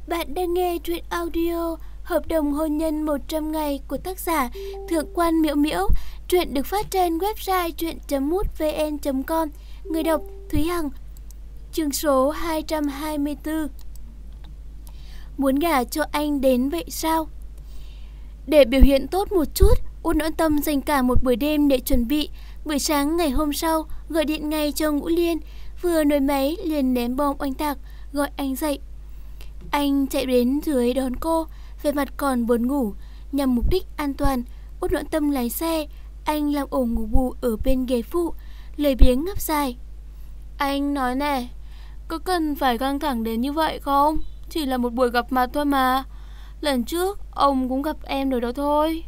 Bạn đang nghe truyện audio Hợp đồng hôn nhân 100 ngày của tác giả Thượng quan Miễu Miễu. Truyện được phát trên website truyện.mútvn.com. Người đọc Thúy Hằng. Chương số 224. Muốn gả cho anh đến vậy sao? Để biểu hiện tốt một chút, Út Noãn Tâm dành cả một buổi đêm để chuẩn bị. Buổi sáng ngày hôm sau, gọi điện ngay cho Ngũ Liên. Vừa nối máy liền ném bom oanh tạc, gọi anh dậy. Anh chạy đến dưới đón cô, về mặt còn buồn ngủ. Nhằm mục đích an toàn, Út Noãn Tâm lái xe. Anh làm ổ ngủ bù ở bên ghế phụ, lười biếng ngáp dài. Anh nói nè, có cần phải căng thẳng đến như vậy không? Chỉ là một buổi gặp mặt thôi mà. Lần trước ông cũng gặp em rồi đó thôi.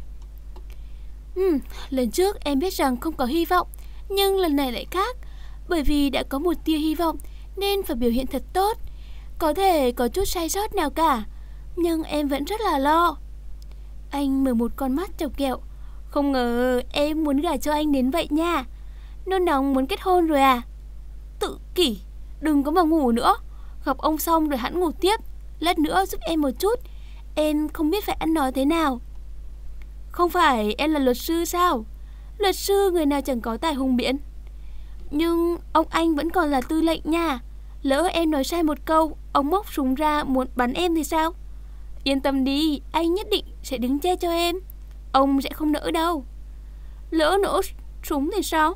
Lần trước em biết rằng không có hy vọng, nhưng lần này lại khác. Bởi vì đã có một tia hy vọng nên phải biểu hiện thật tốt. Có thể có chút sai sót nào cả, nhưng em vẫn rất là lo. Anh mở một con mắt chọc ghẹo. Không ngờ em muốn gả cho anh đến vậy nha. Nôn nóng muốn kết hôn rồi à? Tự kỷ, đừng có mà ngủ nữa. Gặp ông xong rồi hẵng ngủ tiếp. Lát nữa giúp em một chút, em không biết phải ăn nói thế nào. Không phải em là luật sư sao? Luật sư người nào chẳng có tài hùng biện. Nhưng ông anh vẫn còn là tư lệnh nha. Lỡ em nói sai một câu, ông móc súng ra muốn bắn em thì sao? Yên tâm đi, anh nhất định sẽ đứng che cho em. Ông sẽ không nỡ đâu. Lỡ nổ súng thì sao?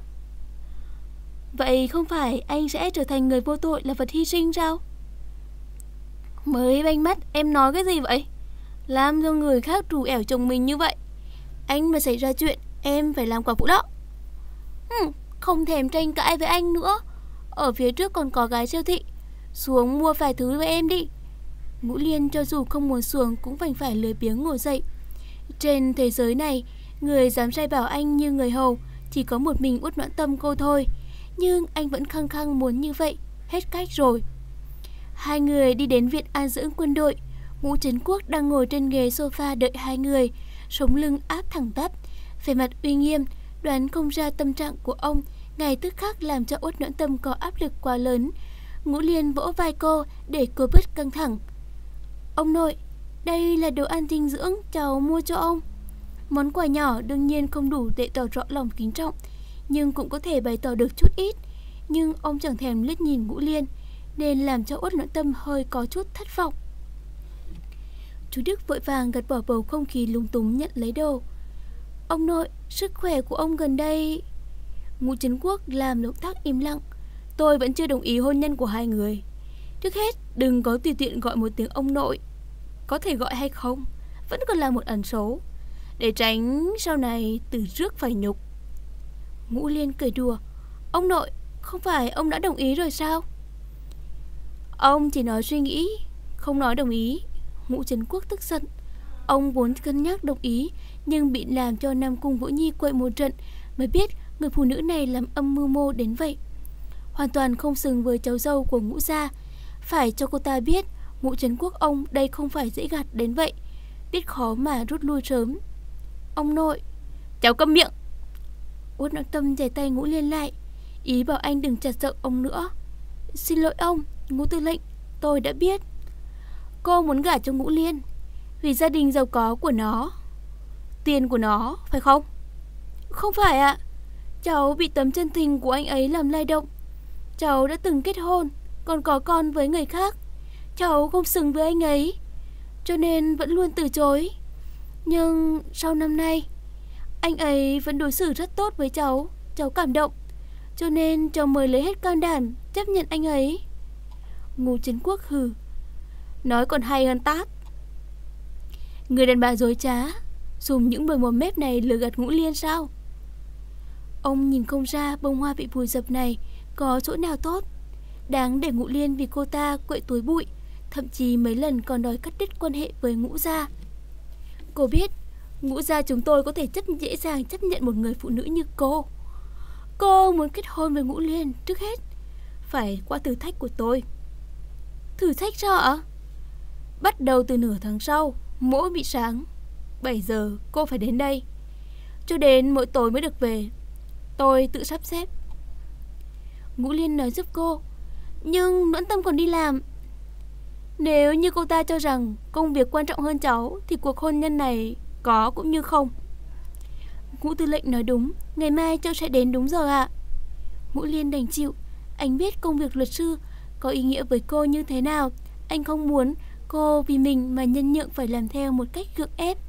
Vậy không phải anh sẽ trở thành người vô tội, là vật hy sinh sao? Mới banh mắt em nói cái gì vậy? Làm cho người khác trù ẻo chồng mình như vậy. Anh mà xảy ra chuyện, em phải làm quả phụ đó. Không thèm tranh cãi với anh nữa. Ở phía trước còn có gái siêu thị, xuống mua vài thứ với em đi. Ngũ Liên cho dù không muốn xuống cũng phải lười biếng ngồi dậy. Trên thế giới này, người dám sai bảo anh như người hầu chỉ có một mình Út Noãn Tâm cô thôi. Nhưng anh vẫn khăng khăng muốn như vậy. Hết cách rồi. Hai người đi đến viện an dưỡng quân đội. Ngũ Trấn Quốc đang ngồi trên ghế sofa đợi hai người, sống lưng áp thẳng tắp, vẻ mặt uy nghiêm. Đoán không ra tâm trạng của ông ngay tức khắc làm cho Út Noãn Tâm có áp lực quá lớn. Ngũ Liên vỗ vai cô để cô bớt căng thẳng. Ông nội, đây là đồ ăn dinh dưỡng cháu mua cho ông. Món quà nhỏ đương nhiên không đủ để tỏ rõ lòng kính trọng, nhưng cũng có thể bày tỏ được chút ít. Nhưng ông chẳng thèm liếc nhìn Ngũ Liên, nên làm cho Út Noãn Tâm hơi có chút thất vọng. Chú Đức vội vàng gạt bỏ bầu không khí lúng túng nhận lấy đồ. Ông nội, sức khỏe của ông gần đây... Ngũ Trấn Quốc làm động tác im lặng. Tôi vẫn chưa đồng ý hôn nhân của hai người. Trước hết, đừng có tùy tiện gọi một tiếng ông nội. Có thể gọi hay không vẫn còn là một ẩn số, để tránh sau này từ rước phải nhục. Ngũ Liên cười đùa. Ông nội, không phải ông đã đồng ý rồi sao? Ông chỉ nói suy nghĩ, không nói đồng ý. Ngũ Trấn Quốc tức giận. Ông vốn cân nhắc đồng ý, nhưng bị làm cho Nam Cung Vũ Nhi quậy một trận mới biết người phụ nữ này làm âm mưu mô đến vậy. Hoàn toàn không xứng với cháu dâu của Ngũ gia. Phải cho cô ta biết Ngũ Trấn Quốc ông đây không phải dễ gạt đến vậy, biết khó mà rút lui sớm. Ông nội... Cháu câm miệng. Út Noãn Tâm giày tay Ngũ Liên lại, ý bảo anh đừng chặt giọng ông nữa. Xin lỗi ông, Ngũ tư lệnh, tôi đã biết. Cô muốn gả cho Ngũ Liên vì gia đình giàu có của nó, tiền của nó, phải không? Không phải ạ. Cháu bị tấm chân tình của anh ấy làm lay động. Cháu đã từng kết hôn, còn có con với người khác. Cháu không xứng với anh ấy, cho nên vẫn luôn từ chối. Nhưng sau năm nay, anh ấy vẫn đối xử rất tốt với cháu. Cháu cảm động, cho nên cháu mới lấy hết can đảm chấp nhận anh ấy. Ngũ Trấn Quốc hừ. Nói còn hay hơn tát. Người đàn bà dối trá, dùng những bờ mồm mép này lừa gạt Ngũ Liên sao? Ông nhìn không ra bông hoa bị vùi dập này có chỗ nào tốt. Đáng để Ngũ Liên vì cô ta quậy túi bụi, thậm chí mấy lần còn đòi cắt đứt quan hệ với Ngũ gia. Cô biết Ngũ gia chúng tôi có thể dễ dàng chấp nhận một người phụ nữ như cô. Cô muốn kết hôn với Ngũ Liên, trước hết phải qua thử thách của tôi. Thử thách sao ạ? Bắt đầu từ nửa tháng sau, mỗi buổi sáng 7 giờ cô phải đến đây, cho đến mỗi tối mới được về. Tôi tự sắp xếp. Ngũ Liên nói giúp cô. Nhưng Noãn Tâm còn đi làm. Nếu như cô ta cho rằng công việc quan trọng hơn cháu thì cuộc hôn nhân này có cũng như không. Ngũ tư lệnh nói đúng, ngày mai cháu sẽ đến đúng giờ ạ. Ngũ Liên đành chịu. Anh biết công việc luật sư có ý nghĩa với cô như thế nào. Anh không muốn cô vì mình mà nhân nhượng phải làm theo một cách gượng ép.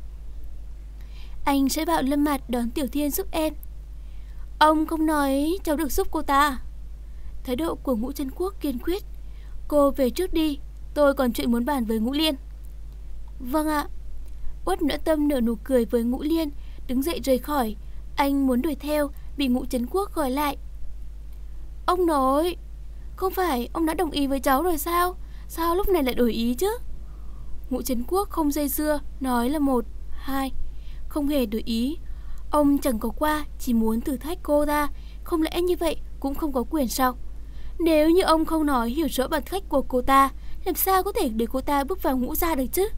Anh sẽ bảo Lâm Mạt đón Tiểu Thiên giúp em. Ông không nói cháu được giúp cô ta. Thái độ của Ngũ Trấn Quốc kiên quyết. Cô về trước đi, tôi còn chuyện muốn bàn với Ngũ Liên. Vâng ạ. Uất Noãn Tâm nở nụ cười với Ngũ Liên, đứng dậy rời khỏi. Anh muốn đuổi theo, bị Ngũ Trấn Quốc gọi lại. Ông nói, không phải ông đã đồng ý với cháu rồi sao? Sao lúc này lại đổi ý chứ? Ngũ Trấn Quốc không dây dưa, nói là 1, 2, không hề đổi ý. Ông chẳng có qua, chỉ muốn thử thách cô ta. Không lẽ như vậy cũng không có quyền sao? Nếu như ông không nói hiểu rõ bản cách của cô ta, làm sao có thể để cô ta bước vào Ngũ gia được chứ?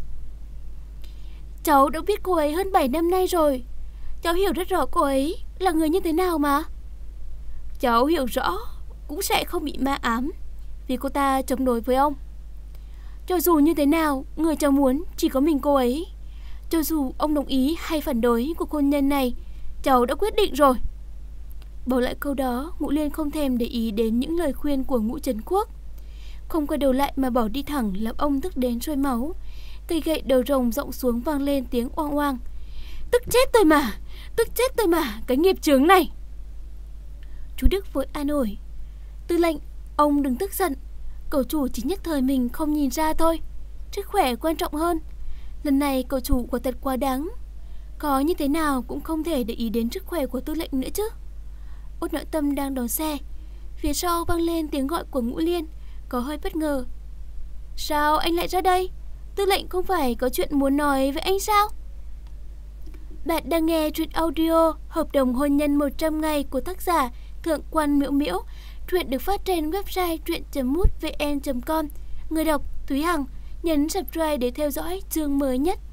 Cháu đã biết cô ấy hơn 7 năm nay rồi. Cháu hiểu rất rõ cô ấy là người như thế nào mà. Cháu hiểu rõ cũng sẽ không bị ma ám vì cô ta chống đối với ông. Cho dù như thế nào, người cháu muốn chỉ có mình cô ấy. Cho dù ông đồng ý hay phản đối cuộc hôn nhân này, cháu đã quyết định rồi. Bỏ lại câu đó, Ngũ Liên không thèm để ý đến những lời khuyên của Ngũ Trấn Quốc. Không quay đầu lại mà bỏ đi thẳng làm ông tức đến sôi máu. Cây gậy đầu rồng rộng xuống vang lên tiếng oang oang. Tức chết tôi mà, cái nghiệp chướng này. Chú Đức vội an ủi. Tư lệnh, ông đừng tức giận. Cậu chủ chỉ nhất thời mình không nhìn ra thôi. Sức khỏe quan trọng hơn. Lần này cậu chủ quả thật quá đáng. Có như thế nào cũng không thể để ý đến sức khỏe của tư lệnh nữa chứ. Uất Noãn Tâm đang đón xe. Phía sau vang lên tiếng gọi của Ngũ Liên, có hơi bất ngờ. Sao anh lại ra đây? Tư lệnh không phải có chuyện muốn nói với anh sao? Bạn đang nghe truyện audio Hợp đồng hôn nhân 100 ngày của tác giả Thượng Quan Miễu Miễu. Truyện được phát trên website truyện.mútvn.com. Người đọc Thúy Hằng. Nhấn subscribe để theo dõi chương mới nhất.